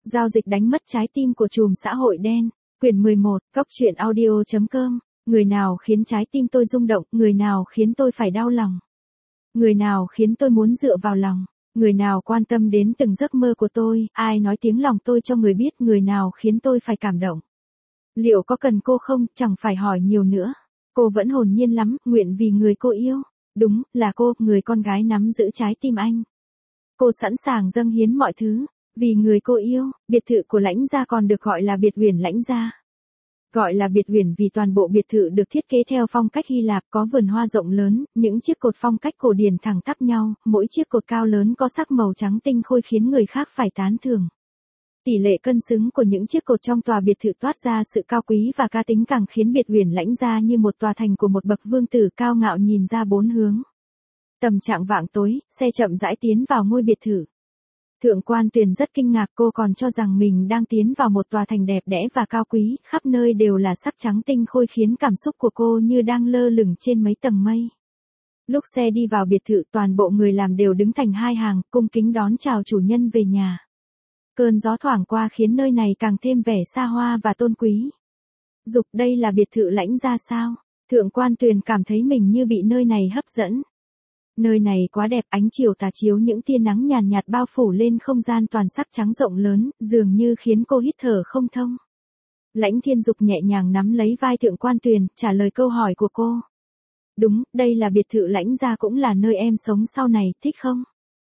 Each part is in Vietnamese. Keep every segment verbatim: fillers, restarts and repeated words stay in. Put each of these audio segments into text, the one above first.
Giao dịch đánh mất trái tim của trùm xã hội đen. Quyển mười một, Cóc truyện audio chấm com. Người nào khiến trái tim tôi rung động, người nào khiến tôi phải đau lòng. Người nào khiến tôi muốn dựa vào lòng, người nào quan tâm đến từng giấc mơ của tôi, ai nói tiếng lòng tôi cho người biết, người nào khiến tôi phải cảm động. Liệu có cần cô không, chẳng phải hỏi nhiều nữa. Cô vẫn hồn nhiên lắm, nguyện vì người cô yêu. Đúng, là cô, người con gái nắm giữ trái tim anh. Cô sẵn sàng dâng hiến mọi thứ, vì người cô yêu. Biệt thự của Lãnh gia còn được gọi là biệt uyển Lãnh gia. Gọi là biệt uyển vì toàn bộ biệt thự được thiết kế theo phong cách Hy Lạp, có vườn hoa rộng lớn, những chiếc cột phong cách cổ điển thẳng tắp nhau, mỗi chiếc cột cao lớn có sắc màu trắng tinh khôi khiến người khác phải tán thưởng. Tỷ lệ cân xứng của những chiếc cột trong tòa biệt thự toát ra sự cao quý và cá tính, càng khiến biệt uyển Lãnh gia như một tòa thành của một bậc vương tử cao ngạo nhìn ra bốn hướng. Tầm trạng vạng tối, xe chậm rãi tiến vào ngôi biệt thự. Thượng quan Tuyền rất kinh ngạc, cô còn cho rằng mình đang tiến vào một tòa thành đẹp đẽ và cao quý, khắp nơi đều là sắc trắng tinh khôi khiến cảm xúc của cô như đang lơ lửng trên mấy tầng mây. Lúc xe đi vào biệt thự, toàn bộ người làm đều đứng thành hai hàng, cung kính đón chào chủ nhân về nhà. Cơn gió thoảng qua khiến nơi này càng thêm vẻ xa hoa và tôn quý. Dục, đây là biệt thự Lãnh gia sao? Thượng quan Tuyền cảm thấy mình như bị nơi này hấp dẫn. Nơi này quá đẹp, ánh chiều tà chiếu những tia nắng nhàn nhạt, nhạt bao phủ lên không gian toàn sắc trắng rộng lớn, dường như khiến cô hít thở không thông. Lãnh Thiên Dục nhẹ nhàng nắm lấy vai Thượng quan Tuyền, trả lời câu hỏi của cô. Đúng, đây là biệt thự Lãnh gia, cũng là nơi em sống sau này, thích không?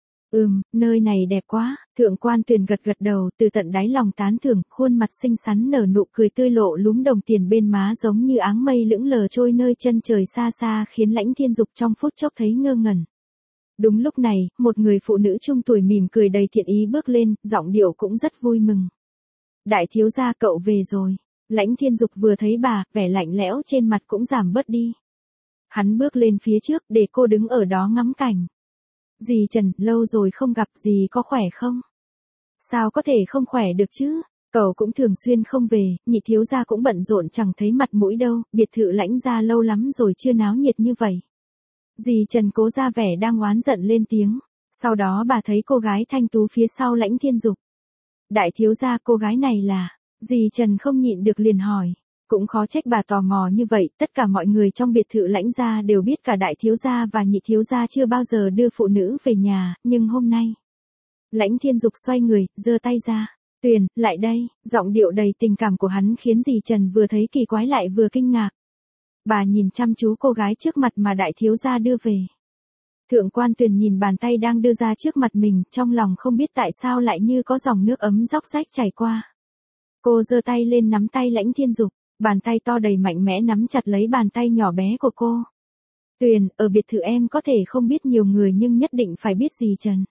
Ừm, nơi này đẹp quá. Thượng quan Tuyền gật gật đầu, từ tận đáy lòng tán thưởng, khuôn mặt xinh xắn nở nụ cười tươi, lộ lúm đồng tiền bên má giống như áng mây lững lờ trôi nơi chân trời xa xa, khiến Lãnh Thiên Dục trong phút chốc thấy ngơ ngẩn. Đúng lúc này, một người phụ nữ trung tuổi mỉm cười đầy thiện ý bước lên, giọng điệu cũng rất vui mừng. Đại thiếu gia, cậu về rồi. Lãnh Thiên Dục vừa thấy bà, vẻ lạnh lẽo trên mặt cũng giảm bớt đi. Hắn bước lên phía trước để cô đứng ở đó ngắm cảnh. Dì Trần, lâu rồi không gặp, dì có khỏe không? Sao có thể không khỏe được chứ? Cậu cũng thường xuyên không về, nhị thiếu gia cũng bận rộn chẳng thấy mặt mũi đâu, biệt thự Lãnh gia lâu lắm rồi chưa náo nhiệt như vậy. Dì Trần cố ra vẻ đang oán giận lên tiếng. Sau đó bà thấy cô gái thanh tú phía sau Lãnh Thiên Dục. Đại thiếu gia, cô gái này là... Dì Trần không nhịn được liền hỏi. Cũng khó trách bà tò mò như vậy, tất cả mọi người trong biệt thự Lãnh gia đều biết cả đại thiếu gia và nhị thiếu gia chưa bao giờ đưa phụ nữ về nhà, nhưng hôm nay. Lãnh Thiên Dục xoay người, giơ tay ra. Tuyền, lại đây. Giọng điệu đầy tình cảm của hắn khiến dì Trần vừa thấy kỳ quái lại vừa kinh ngạc. Bà nhìn chăm chú cô gái trước mặt mà đại thiếu gia đưa về. Thượng quan Tuyền nhìn bàn tay đang đưa ra trước mặt mình, trong lòng không biết tại sao lại như có dòng nước ấm róc rách chảy qua. Cô giơ tay lên nắm tay Lãnh Thiên Dục. Bàn tay to đầy mạnh mẽ nắm chặt lấy bàn tay nhỏ bé của cô. Tuyền, ở biệt thự em có thể không biết nhiều người nhưng nhất định phải biết dì Trần.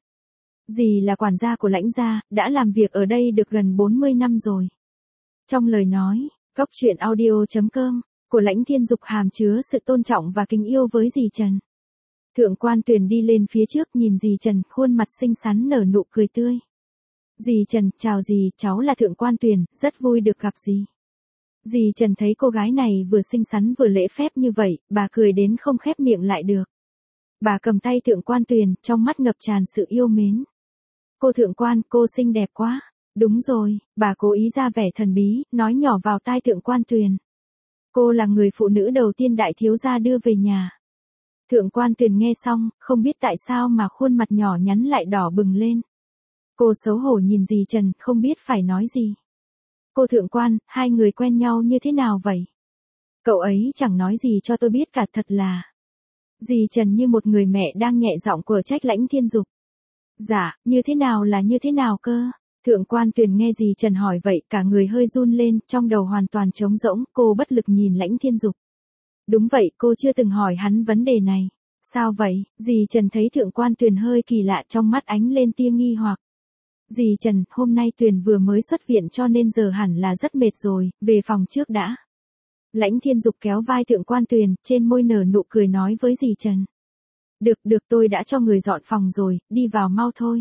Dì là quản gia của Lãnh gia, đã làm việc ở đây được gần bốn mươi năm rồi. Trong lời nói, Cóc truyện audio chấm com, của Lãnh Thiên Dục hàm chứa sự tôn trọng và kính yêu với dì Trần. Thượng quan Tuyền đi lên phía trước nhìn dì Trần, khuôn mặt xinh xắn nở nụ cười tươi. Dì Trần, chào dì, cháu là Thượng quan Tuyền, rất vui được gặp dì. Dì Trần thấy cô gái này vừa xinh xắn vừa lễ phép như vậy, bà cười đến không khép miệng lại được. Bà cầm tay Thượng quan Tuyền, trong mắt ngập tràn sự yêu mến. Cô Thượng quan, cô xinh đẹp quá. Đúng rồi, bà cố ý ra vẻ thần bí, nói nhỏ vào tai Thượng quan Tuyền. Cô là người phụ nữ đầu tiên đại thiếu gia đưa về nhà. Thượng quan Tuyền nghe xong, không biết tại sao mà khuôn mặt nhỏ nhắn lại đỏ bừng lên. Cô xấu hổ nhìn dì Trần, không biết phải nói gì. Cô Thượng quan, hai người quen nhau như thế nào vậy? Cậu ấy chẳng nói gì cho tôi biết cả, thật là. Dì Trần như một người mẹ đang nhẹ giọng của trách Lãnh Thiên Dục. Dạ, như thế nào là như thế nào cơ? Thượng quan Tuyền nghe dì Trần hỏi vậy, cả người hơi run lên, trong đầu hoàn toàn trống rỗng, cô bất lực nhìn Lãnh Thiên Dục. Đúng vậy, cô chưa từng hỏi hắn vấn đề này. Sao vậy? Dì Trần thấy Thượng quan Tuyền hơi kỳ lạ, trong mắt ánh lên tia nghi hoặc. Dì Trần, hôm nay Tuyền vừa mới xuất viện cho nên giờ hẳn là rất mệt rồi, về phòng trước đã. Lãnh Thiên Dục kéo vai Thượng quan Tuyền, trên môi nở nụ cười nói với dì Trần. Được được, tôi đã cho người dọn phòng rồi, đi vào mau thôi.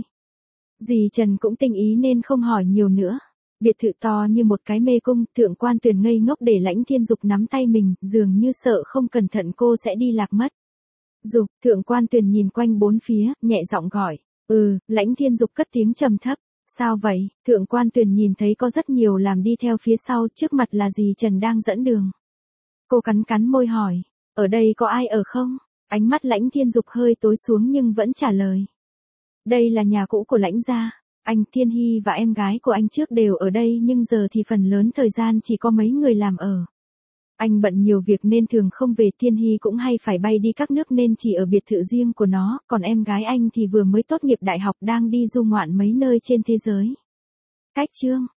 Dì Trần cũng tinh ý nên không hỏi nhiều nữa. Biệt thự to như một cái mê cung, Thượng quan Tuyền ngây ngốc để Lãnh Thiên Dục nắm tay mình, dường như sợ không cẩn thận cô sẽ đi lạc mất. Dục, Thượng quan Tuyền nhìn quanh bốn phía, nhẹ giọng gọi. Ừ, Lãnh Thiên Dục cất tiếng trầm thấp. Sao vậy? Thượng quan Tuyền nhìn thấy có rất nhiều làm đi theo phía sau, trước mặt là dì Trần đang dẫn đường. Cô cắn cắn môi hỏi, ở đây có ai ở không? Ánh mắt Lãnh Thiên Dục hơi tối xuống nhưng vẫn trả lời. Đây là nhà cũ của Lãnh gia, anh Thiên Hy và em gái của anh trước đều ở đây nhưng giờ thì phần lớn thời gian chỉ có mấy người làm ở. Anh bận nhiều việc nên thường không về, Thiên Hy cũng hay phải bay đi các nước nên chỉ ở biệt thự riêng của nó, còn em gái anh thì vừa mới tốt nghiệp đại học đang đi du ngoạn mấy nơi trên thế giới. Cách chương